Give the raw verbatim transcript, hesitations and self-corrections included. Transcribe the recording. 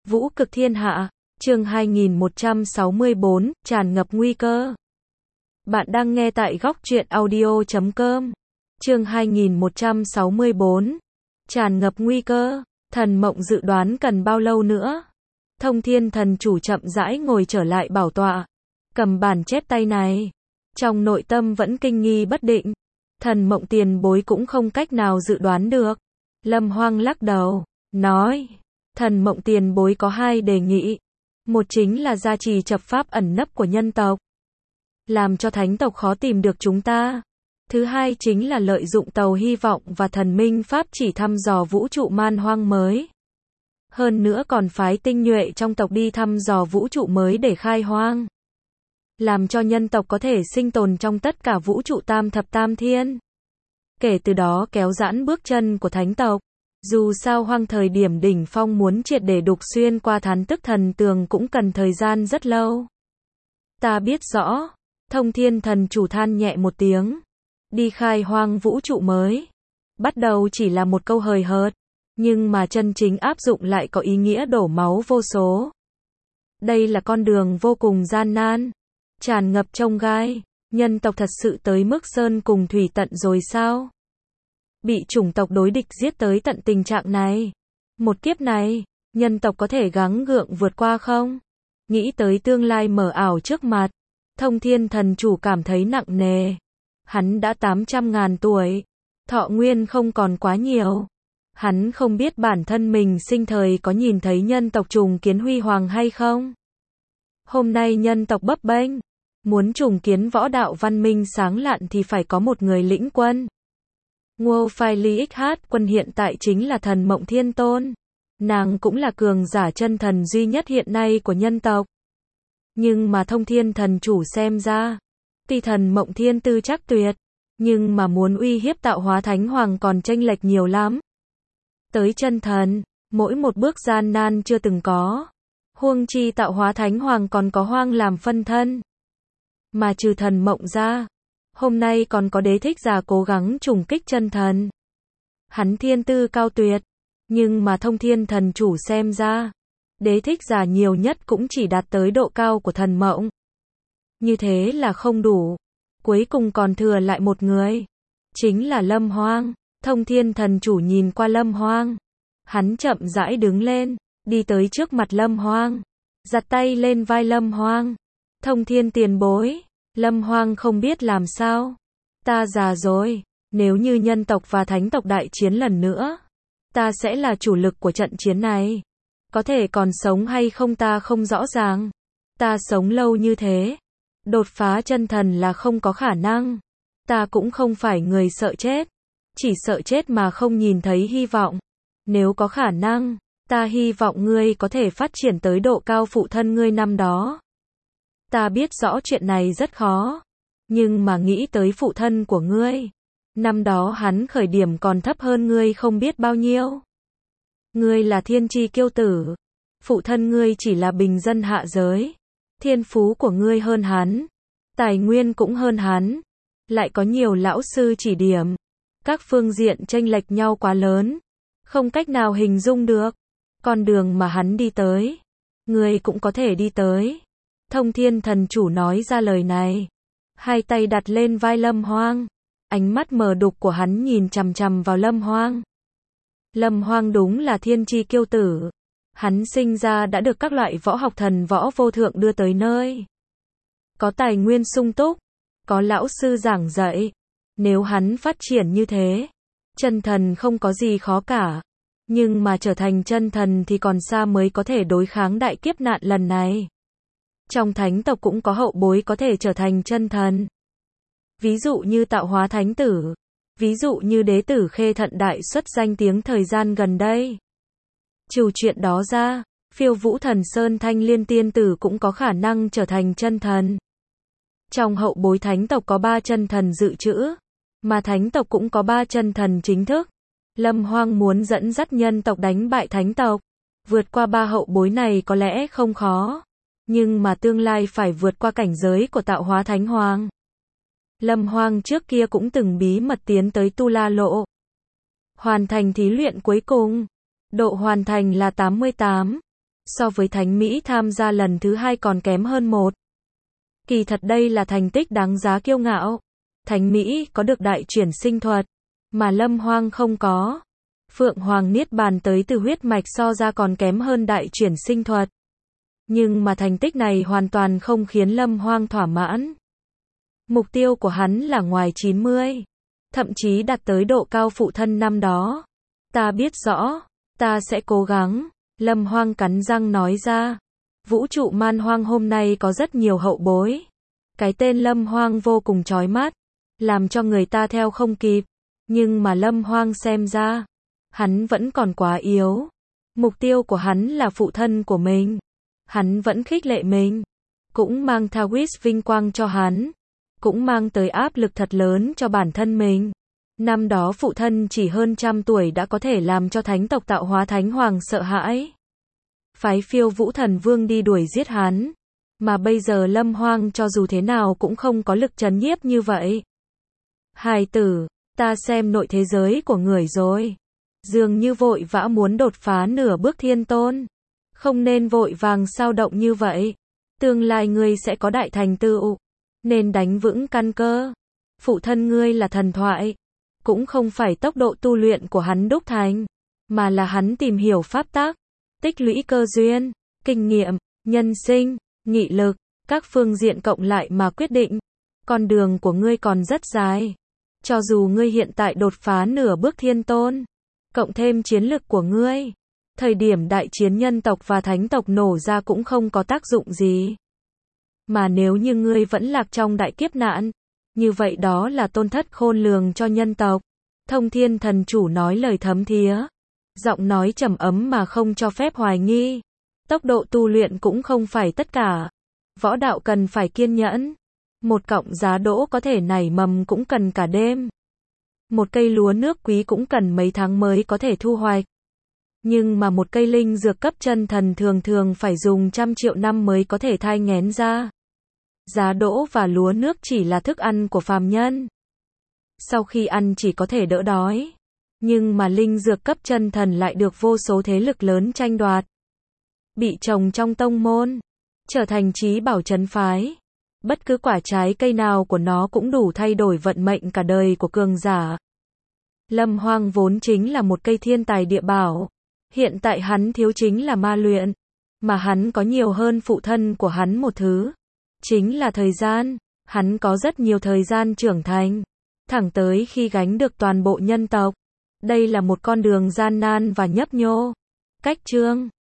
Vũ cực thiên hạ, chương hai nghìn một trăm sáu mươi bốn, tràn ngập nguy cơ. Bạn đang nghe tại góc truyện audio chấm com. Chương hai nghìn một trăm sáu mươi bốn, tràn ngập nguy cơ. Thần Mộng dự đoán cần bao lâu nữa? Thông Thiên Thần Chủ chậm rãi ngồi trở lại bảo tọa, cầm bản chép tay này, trong nội tâm vẫn kinh nghi bất định. Thần Mộng tiền bối cũng không cách nào dự đoán được. Lâm Hoang lắc đầu, nói, Thần Mộng tiền bối có hai đề nghị. Một chính là gia trì chập pháp ẩn nấp của nhân tộc, làm cho thánh tộc khó tìm được chúng ta. Thứ hai chính là lợi dụng tàu hy vọng và thần minh pháp chỉ thăm dò vũ trụ man hoang mới. Hơn nữa còn phái tinh nhuệ trong tộc đi thăm dò vũ trụ mới để khai hoang, làm cho nhân tộc có thể sinh tồn trong tất cả vũ trụ tam thập tam thiên. Kể từ đó kéo giãn bước chân của thánh tộc. Dù sao hoang thời điểm đỉnh phong muốn triệt để đục xuyên qua thán tức thần tường cũng cần thời gian rất lâu. Ta biết rõ. Thông Thiên Thần Chủ than nhẹ một tiếng. Đi khai hoang vũ trụ mới, bắt đầu chỉ là một câu hời hợt, nhưng mà chân chính áp dụng lại có ý nghĩa đổ máu vô số. Đây là con đường vô cùng gian nan, tràn ngập chông gai. Nhân tộc thật sự tới mức sơn cùng thủy tận rồi sao? Bị chủng tộc đối địch giết tới tận tình trạng này. Một kiếp này, nhân tộc có thể gắng gượng vượt qua không? Nghĩ tới tương lai mờ ảo trước mặt, Thông Thiên Thần Chủ cảm thấy nặng nề. Hắn đã tám trăm ngàn tuổi, thọ nguyên không còn quá nhiều. Hắn không biết bản thân mình sinh thời có nhìn thấy nhân tộc trùng kiến huy hoàng hay không. Hôm nay nhân tộc bấp bênh, muốn trùng kiến võ đạo văn minh sáng lạn thì phải có một người lĩnh quân. Ngô Phai Ly X H quân hiện tại chính là Thần Mộng Thiên Tôn. Nàng cũng là cường giả chân thần duy nhất hiện nay của nhân tộc. Nhưng mà Thông Thiên Thần Chủ xem ra, tuy Thần Mộng Thiên tư chắc tuyệt, nhưng mà muốn uy hiếp tạo hóa thánh hoàng còn chênh lệch nhiều lắm. Tới chân thần, mỗi một bước gian nan chưa từng có. Huống chi tạo hóa thánh hoàng còn có hoang làm phân thân. Mà trừ Thần Mộng ra, hôm nay còn có đế thích giả cố gắng trùng kích chân thần. Hắn thiên tư cao tuyệt, nhưng mà Thông Thiên Thần Chủ xem ra, đế thích giả nhiều nhất cũng chỉ đạt tới độ cao của Thần Mộng. Như thế là không đủ. Cuối cùng còn thừa lại một người, chính là Lâm Hoang. Thông Thiên Thần Chủ nhìn qua Lâm Hoang, hắn chậm rãi đứng lên, đi tới trước mặt Lâm Hoang, giặt tay lên vai Lâm Hoang. Thông Thiên tiền bối. Lâm Hoang không biết làm sao. Ta già rồi, nếu như nhân tộc và thánh tộc đại chiến lần nữa, ta sẽ là chủ lực của trận chiến này. Có thể còn sống hay không ta không rõ ràng. Ta sống lâu như thế, đột phá chân thần là không có khả năng. Ta cũng không phải người sợ chết, chỉ sợ chết mà không nhìn thấy hy vọng. Nếu có khả năng, ta hy vọng ngươi có thể phát triển tới độ cao phụ thân ngươi năm đó. Ta biết rõ chuyện này rất khó, nhưng mà nghĩ tới phụ thân của ngươi, năm đó hắn khởi điểm còn thấp hơn ngươi không biết bao nhiêu. Ngươi là thiên chi kiêu tử, phụ thân ngươi chỉ là bình dân hạ giới. Thiên phú của ngươi hơn hắn, tài nguyên cũng hơn hắn, lại có nhiều lão sư chỉ điểm. Các phương diện chênh lệch nhau quá lớn, không cách nào hình dung được. Con đường mà hắn đi tới, ngươi cũng có thể đi tới. Thông Thiên Thần Chủ nói ra lời này, hai tay đặt lên vai Lâm Hoang, ánh mắt mờ đục của hắn nhìn chằm chằm vào Lâm Hoang. Lâm Hoang đúng là thiên chi kiêu tử, hắn sinh ra đã được các loại võ học thần võ vô thượng đưa tới nơi. Có tài nguyên sung túc, có lão sư giảng dạy. Nếu hắn phát triển như thế, chân thần không có gì khó cả. Nhưng mà trở thành chân thần thì còn xa mới có thể đối kháng đại kiếp nạn lần này. Trong thánh tộc cũng có hậu bối có thể trở thành chân thần. Ví dụ như Tạo Hóa Thánh Tử, ví dụ như Đế tử Khê Thận đại xuất danh tiếng thời gian gần đây. Trừ chuyện đó ra, Phiêu Vũ Thần Sơn Thanh Liên Tiên Tử cũng có khả năng trở thành chân thần. Trong hậu bối thánh tộc có ba chân thần dự trữ, mà thánh tộc cũng có ba chân thần chính thức. Lâm Hoang muốn dẫn dắt nhân tộc đánh bại thánh tộc, vượt qua ba hậu bối này có lẽ không khó, nhưng mà tương lai phải vượt qua cảnh giới của Tạo Hóa Thánh Hoàng. Lâm Hoang trước kia cũng từng bí mật tiến tới Tu La Lộ, hoàn thành thí luyện cuối cùng. Độ hoàn thành là tám mươi tám. so với Thánh Mỹ tham gia lần thứ hai còn kém hơn một. Kỳ thật đây là thành tích đáng giá kiêu ngạo. Thánh Mỹ có được đại chuyển sinh thuật, mà Lâm Hoang không có. Phượng Hoàng Niết Bàn tới từ huyết mạch so ra còn kém hơn đại chuyển sinh thuật. Nhưng mà thành tích này hoàn toàn không khiến Lâm Hoang thỏa mãn. Mục tiêu của hắn là ngoài chín mươi, thậm chí đạt tới độ cao phụ thân năm đó. Ta biết rõ, ta sẽ cố gắng, Lâm Hoang cắn răng nói ra. Vũ trụ man hoang hôm nay có rất nhiều hậu bối. Cái tên Lâm Hoang vô cùng chói mắt, làm cho người ta theo không kịp. Nhưng mà Lâm Hoang xem ra, hắn vẫn còn quá yếu. Mục tiêu của hắn là phụ thân của mình. Hắn vẫn khích lệ mình, cũng mang Thawis vinh quang cho hắn, cũng mang tới áp lực thật lớn cho bản thân mình. Năm đó phụ thân chỉ hơn trăm tuổi đã có thể làm cho thánh tộc tạo hóa thánh hoàng sợ hãi. Phái Phiêu Vũ Thần Vương đi đuổi giết hắn. Mà bây giờ Lâm Hoang cho dù thế nào cũng không có lực trấn nhiếp như vậy. Hài tử, ta xem nội thế giới của người rồi. Dường như vội vã muốn đột phá nửa bước thiên tôn. Không nên vội vàng sao động như vậy. Tương lai ngươi sẽ có đại thành tựu. Nên đánh vững căn cơ. Phụ thân ngươi là thần thoại. Cũng không phải tốc độ tu luyện của hắn đúc thành, mà là hắn tìm hiểu pháp tắc, tích lũy cơ duyên, kinh nghiệm, nhân sinh, nghị lực, các phương diện cộng lại mà quyết định. Con đường của ngươi còn rất dài. Cho dù ngươi hiện tại đột phá nửa bước thiên tôn, cộng thêm chiến lực của ngươi, thời điểm đại chiến nhân tộc và thánh tộc nổ ra cũng không có tác dụng gì. Mà nếu như ngươi vẫn lạc trong đại kiếp nạn, như vậy đó là tổn thất khôn lường cho nhân tộc. Thông Thiên Thần Chủ nói lời thấm thía, giọng nói trầm ấm mà không cho phép hoài nghi. Tốc độ tu luyện cũng không phải tất cả. Võ đạo cần phải kiên nhẫn. Một cọng giá đỗ có thể nảy mầm cũng cần cả đêm. Một cây lúa nước quý cũng cần mấy tháng mới có thể thu hoạch. Nhưng mà một cây linh dược cấp chân thần thường thường phải dùng trăm triệu năm mới có thể thai nghén ra. Giá đỗ và lúa nước chỉ là thức ăn của phàm nhân. Sau khi ăn chỉ có thể đỡ đói. Nhưng mà linh dược cấp chân thần lại được vô số thế lực lớn tranh đoạt. Bị trồng trong tông môn, trở thành chí bảo trấn phái. Bất cứ quả trái cây nào của nó cũng đủ thay đổi vận mệnh cả đời của cường giả. Lâm Hoang vốn chính là một cây thiên tài địa bảo. Hiện tại hắn thiếu chính là ma luyện. Mà hắn có nhiều hơn phụ thân của hắn một thứ. Chính là thời gian. Hắn có rất nhiều thời gian trưởng thành. Thẳng tới khi gánh được toàn bộ nhân tộc. Đây là một con đường gian nan và nhấp nhô. Cách chương